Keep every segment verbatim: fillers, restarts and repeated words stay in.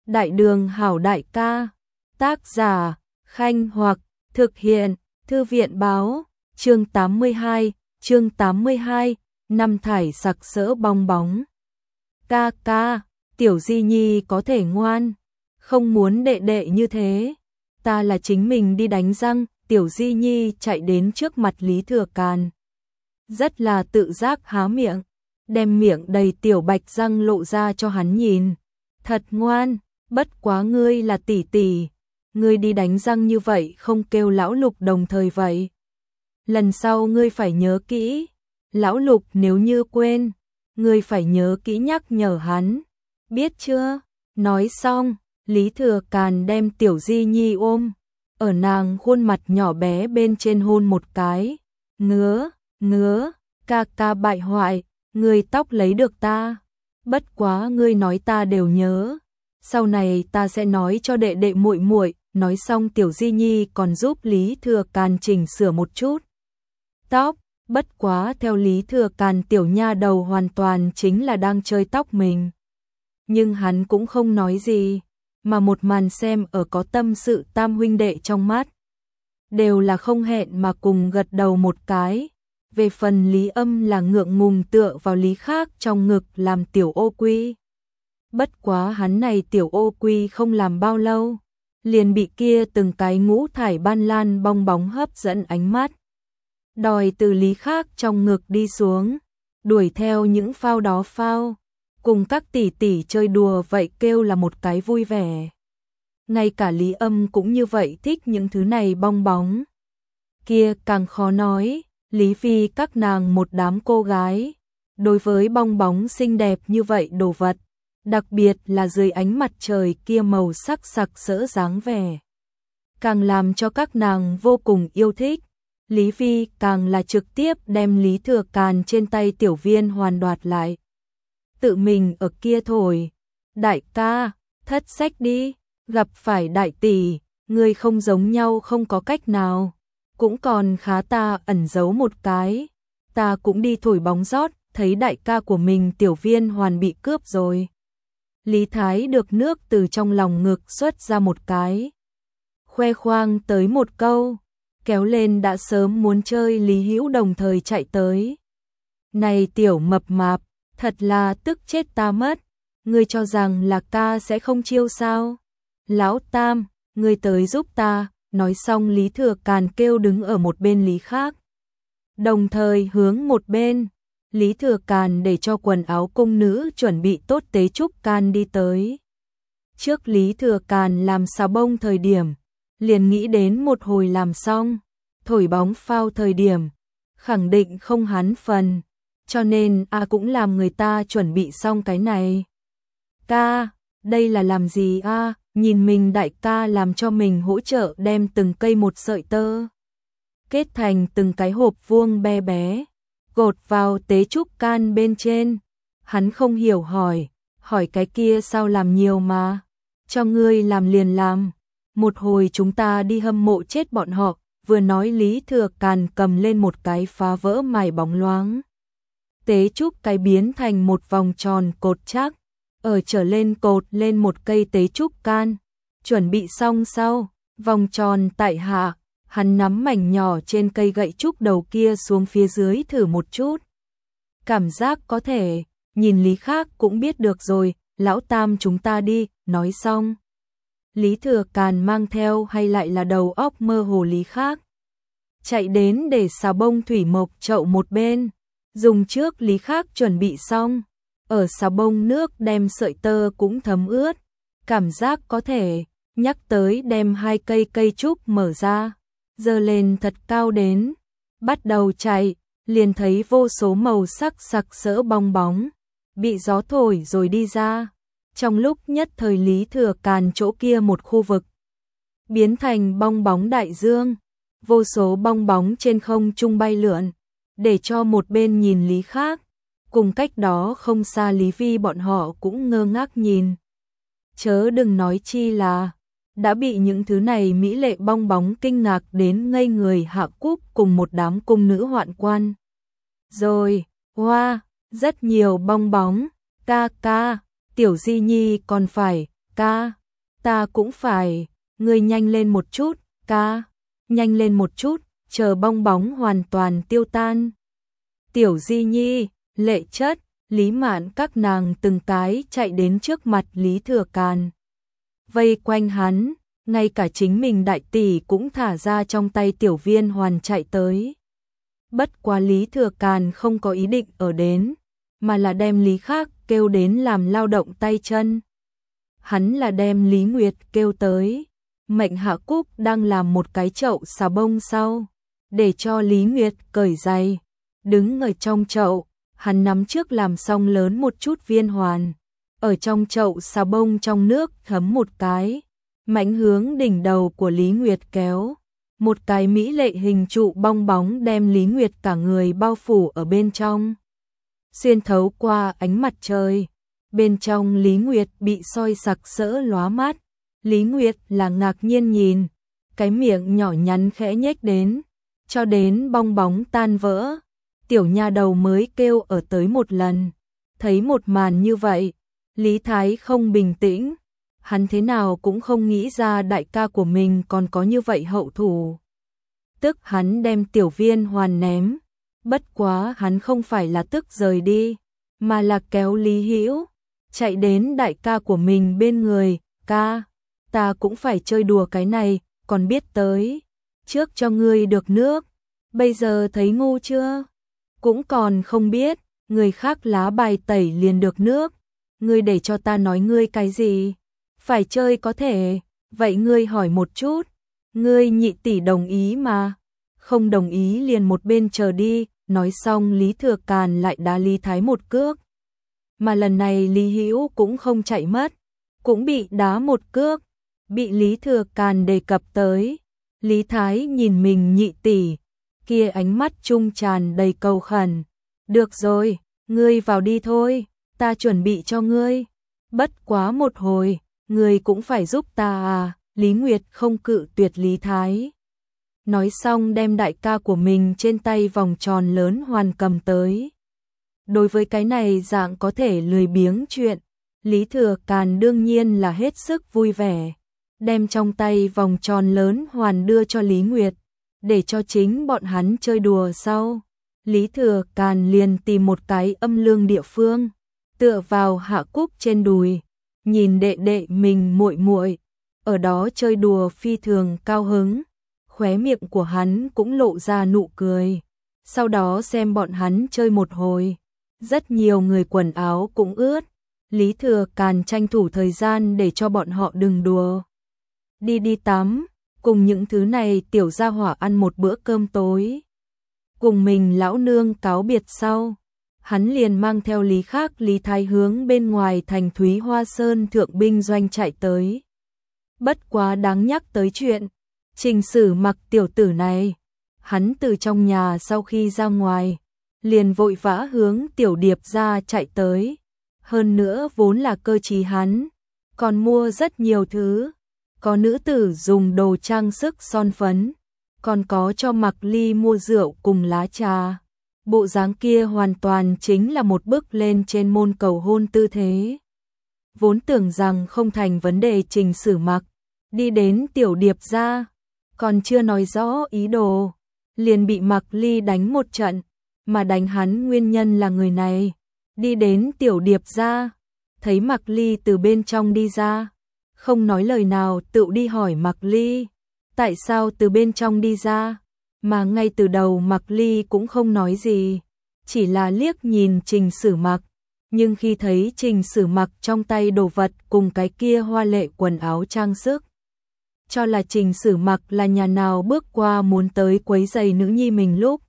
Đại đường hảo đại ca. Tác giả, Khanh Hoặc, thực hiện, Thư viện báo, chương tám mươi hai, chương tám mươi hai, năm thải sặc sỡ bong bóng. Ca ca, tiểu Di Nhi có thể ngoan, không muốn đệ đệ như thế. Ta là chính mình đi đánh răng, tiểu Di Nhi chạy đến trước mặt Lý Thừa Càn. Rất là tự giác há miệng, đem miệng đầy tiểu bạch răng lộ ra cho hắn nhìn. Thật ngoan, bất quá ngươi là tỷ tỷ, ngươi đi đánh răng như vậy không kêu lão Lục đồng thời vậy. Lần sau ngươi phải nhớ kỹ, lão Lục nếu như quên, ngươi phải nhớ kỹ nhắc nhở hắn, biết chưa? Nói xong, Lý Thừa Càn đem tiểu Di Nhi ôm, ở nàng khuôn mặt nhỏ bé bên trên hôn một cái. Ngứa, ngứa, ca ca bại hoại, ngươi tóc lấy được ta. Bất quá ngươi nói ta đều nhớ, sau này ta sẽ nói cho đệ đệ muội muội. Nói xong tiểu Di Nhi còn giúp Lý Thừa Càn chỉnh sửa một chút tóc, bất quá theo Lý Thừa Càn tiểu nha đầu hoàn toàn chính là đang chơi tóc mình. Nhưng hắn cũng không nói gì, mà một màn xem ở có tâm sự tam huynh đệ trong mắt. Đều là không hẹn mà cùng gật đầu một cái. Về phần Lý Âm là ngượng ngùng tựa vào Lý Khác trong ngực làm tiểu ô quy. Bất quá hắn này tiểu ô quy không làm bao lâu, liền bị kia từng cái ngũ thải ban lan bong bóng hấp dẫn ánh mắt. Đòi từ Lý Khác trong ngực đi xuống, đuổi theo những phao đó phao, cùng các tỷ tỷ chơi đùa vậy kêu là một cái vui vẻ. Ngay cả Lý Âm cũng như vậy thích những thứ này bong bóng. Kia càng khó nói, Lý Phi các nàng một đám cô gái, đối với bong bóng xinh đẹp như vậy đồ vật, đặc biệt là dưới ánh mặt trời kia màu sắc sặc sỡ dáng vẻ, càng làm cho các nàng vô cùng yêu thích. Lý Phi càng là trực tiếp đem Lý Thừa Càn trên tay tiểu viên hoàn đoạt lại. Tự mình ở kia thổi, đại ca, thất sách đi, gặp phải đại tỷ, ngươi không giống nhau không có cách nào, cũng còn khá ta ẩn giấu một cái, ta cũng đi thổi bóng rót, thấy đại ca của mình tiểu viên hoàn bị cướp rồi. Lý Thái được nước từ trong lòng ngực xuất ra một cái, khoe khoang tới một câu, kéo lên đã sớm muốn chơi Lý Hữu đồng thời chạy tới. Này tiểu mập mạp, thật là tức chết ta mất, ngươi cho rằng là ca sẽ không chiêu sao? Lão Tam, ngươi tới giúp ta. Nói xong Lý Thừa Càn kêu đứng ở một bên Lý Khác, đồng thời hướng một bên. Lý Thừa Càn để cho quần áo cung nữ chuẩn bị tốt tế trúc can đi tới. Trước Lý Thừa Càn làm xà bông thời điểm, liền nghĩ đến một hồi làm xong, thổi bóng phao thời điểm, khẳng định không hắn phần, cho nên a à cũng làm người ta chuẩn bị xong cái này. Ca, đây là làm gì a? À? Nhìn mình đại ca làm cho mình hỗ trợ đem từng cây một sợi tơ, kết thành từng cái hộp vuông bé bé, gột vào tế trúc can bên trên. Hắn không hiểu hỏi, hỏi cái kia sao làm nhiều mà, cho ngươi làm liền làm, một hồi chúng ta đi hâm mộ chết bọn họ. Vừa nói Lý Thừa Càn cầm lên một cái phá vỡ mài bóng loáng, tế trúc cái biến thành một vòng tròn cột chắc, ở trở lên cột lên một cây tế trúc can, chuẩn bị xong sau, vòng tròn tại hạ, hắn nắm mảnh nhỏ trên cây gậy trúc đầu kia xuống phía dưới thử một chút. Cảm giác có thể, nhìn Lý Khác cũng biết được rồi, lão Tam chúng ta đi. Nói xong, Lý Thừa Càn mang theo hay lại là đầu óc mơ hồ Lý Khác, chạy đến để xà bông thủy mộc chậu một bên, dùng trước Lý Khác chuẩn bị xong, ở xà bông nước đem sợi tơ cũng thấm ướt, cảm giác có thể, nhắc tới đem hai cây cây trúc mở ra, giơ lên thật cao đến, bắt đầu chạy, liền thấy vô số màu sắc sặc sỡ bong bóng, bị gió thổi rồi đi ra. Trong lúc nhất thời Lý Thừa Càn chỗ kia một khu vực, biến thành bong bóng đại dương, vô số bong bóng trên không trung bay lượn, để cho một bên nhìn Lý Khác, cùng cách đó không xa Lý Vi bọn họ cũng ngơ ngác nhìn. Chớ đừng nói chi là, đã bị những thứ này mỹ lệ bong bóng kinh ngạc đến ngây người Hạ Cúc cùng một đám cung nữ hoạn quan. Rồi, hoa, wow, rất nhiều bong bóng, ca ca, tiểu Di Nhi còn phải, ca. ta cũng phải, ngươi nhanh lên một chút, ca, nhanh lên một chút, chờ bong bóng hoàn toàn tiêu tan. Tiểu Di Nhi, Lệ Chất, Lý Mạn các nàng từng cái chạy đến trước mặt Lý Thừa Càn. Vây quanh hắn, ngay cả chính mình đại tỷ cũng thả ra trong tay Tiểu Viên Hoàn chạy tới. Bất quá Lý Thừa Càn không có ý định ở đến, mà là đem Lý Khác kêu đến làm lao động tay chân. Hắn là đem Lý Nguyệt kêu tới, mệnh Hạ Cúc đang làm một cái chậu xà bông sau, để cho Lý Nguyệt cởi giày, đứng ở trong chậu, hắn nắm trước làm xong lớn một chút viên hoàn, ở trong chậu xà bông trong nước thấm một cái, mạnh hướng đỉnh đầu của Lý Nguyệt kéo, một cái mỹ lệ hình trụ bong bóng đem Lý Nguyệt cả người bao phủ ở bên trong. Xuyên thấu qua ánh mặt trời, bên trong Lý Nguyệt bị soi sặc sỡ lóa mắt. Lý Nguyệt là ngạc nhiên nhìn, cái miệng nhỏ nhắn khẽ nhếch đến, cho đến bong bóng tan vỡ. Tiểu nha đầu mới kêu ở tới một lần. Thấy một màn như vậy, Lý Thái không bình tĩnh. Hắn thế nào cũng không nghĩ ra đại ca của mình còn có như vậy hậu thủ. Tức hắn đem Tiểu Viên Hoàn ném. Bất quá hắn không phải là tức rời đi, mà là kéo Lý Hữu chạy đến đại ca của mình bên người. Ca, ta cũng phải chơi đùa cái này, còn biết tới trước cho ngươi được nước, bây giờ thấy ngu chưa? Cũng còn không biết, người khác lá bài tẩy liền được nước, ngươi để cho ta nói ngươi cái gì? Phải chơi có thể, vậy ngươi hỏi một chút, ngươi nhị tỷ đồng ý mà, không đồng ý liền một bên chờ đi. Nói xong Lý Thừa Càn lại đá Lý Thái một cước, mà lần này Lý Hữu cũng không chạy mất, cũng bị đá một cước, bị Lý Thừa Càn đề cập tới. Lý Thái nhìn mình nhị tỷ, kia ánh mắt trung tràn đầy cầu khẩn. Được rồi, ngươi vào đi thôi, ta chuẩn bị cho ngươi. Bất quá một hồi, ngươi cũng phải giúp ta à? Lý Nguyệt không cự tuyệt Lý Thái. Nói xong đem đại ca của mình trên tay vòng tròn lớn hoàn cầm tới. Đối với cái này dạng có thể lười biếng chuyện, Lý Thừa Càn đương nhiên là hết sức vui vẻ. Đem trong tay vòng tròn lớn hoàn đưa cho Lý Nguyệt, để cho chính bọn hắn chơi đùa sau. Lý Thừa Càn liền tìm một cái âm lương địa phương, tựa vào Hạ Cúc trên đùi, nhìn đệ đệ mình muội muội ở đó chơi đùa phi thường cao hứng. Khóe miệng của hắn cũng lộ ra nụ cười. Sau đó xem bọn hắn chơi một hồi, rất nhiều người quần áo cũng ướt. Lý Thừa Càn tranh thủ thời gian để cho bọn họ đừng đùa. Đi đi tắm, cùng những thứ này tiểu gia hỏa ăn một bữa cơm tối. Cùng mình lão nương cáo biệt sau, hắn liền mang theo Lý Khác Lý Thái hướng bên ngoài thành Thúy Hoa Sơn thượng binh doanh chạy tới. Bất quá đáng nhắc tới chuyện Trình Sử Mặc tiểu tử này, hắn từ trong nhà sau khi ra ngoài, liền vội vã hướng Tiểu Điệp ra chạy tới. Hơn nữa vốn là cơ trí hắn, còn mua rất nhiều thứ, có nữ tử dùng đồ trang sức son phấn, còn có cho Mặc Ly mua rượu cùng lá trà. Bộ dáng kia hoàn toàn chính là một bước lên trên môn cầu hôn tư thế. Vốn tưởng rằng không thành vấn đề, Trình Sử Mặc đi đến Tiểu Điệp ra, còn chưa nói rõ ý đồ, liền bị Mặc Ly đánh một trận, mà đánh hắn nguyên nhân là người này. Đi đến Tiểu Điệp ra, thấy Mặc Ly từ bên trong đi ra, không nói lời nào tự đi hỏi Mặc Ly, tại sao từ bên trong đi ra, mà ngay từ đầu Mặc Ly cũng không nói gì, chỉ là liếc nhìn Trình Sử Mặc, nhưng khi thấy Trình Sử Mặc trong tay đồ vật cùng cái kia hoa lệ quần áo trang sức, cho là Trình Sử Mặc là nhà nào bước qua muốn tới quấy giày nữ nhi mình lúc.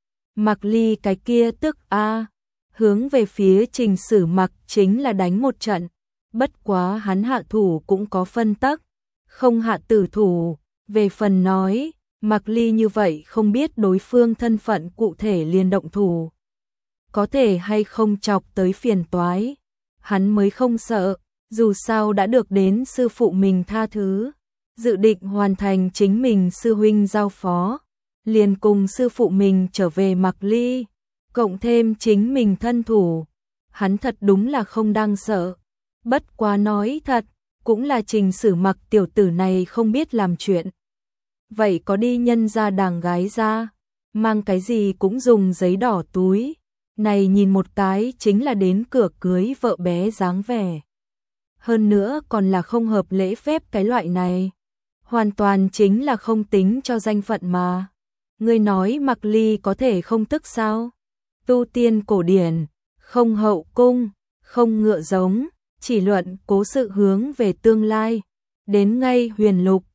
Mặc Ly cái kia tức a, hướng về phía Trình Sử Mặc chính là đánh một trận. Bất quá hắn hạ thủ cũng có phân tắc, không hạ tử thủ. Về phần nói, Mặc Ly như vậy không biết đối phương thân phận cụ thể liền động thủ, có thể hay không chọc tới phiền toái, hắn mới không sợ, dù sao đã được đến sư phụ mình tha thứ, dự định hoàn thành chính mình sư huynh giao phó, liền cùng sư phụ mình trở về Mặc Ly, cộng thêm chính mình thân thủ, hắn thật đúng là không đang sợ. Bất quá nói thật, cũng là Trình Sử Mặc tiểu tử này không biết làm chuyện. Vậy có đi nhân ra đàng gái ra, mang cái gì cũng dùng giấy đỏ túi, này nhìn một cái chính là đến cửa cưới vợ bé dáng vẻ. Hơn nữa còn là không hợp lễ phép cái loại này, hoàn toàn chính là không tính cho danh phận mà. Ngươi nói Mạc Ly có thể không tức sao? Tu tiên cổ điển, không hậu cung, không ngựa giống, chỉ luận cố sự hướng về tương lai, đến ngay huyền lục,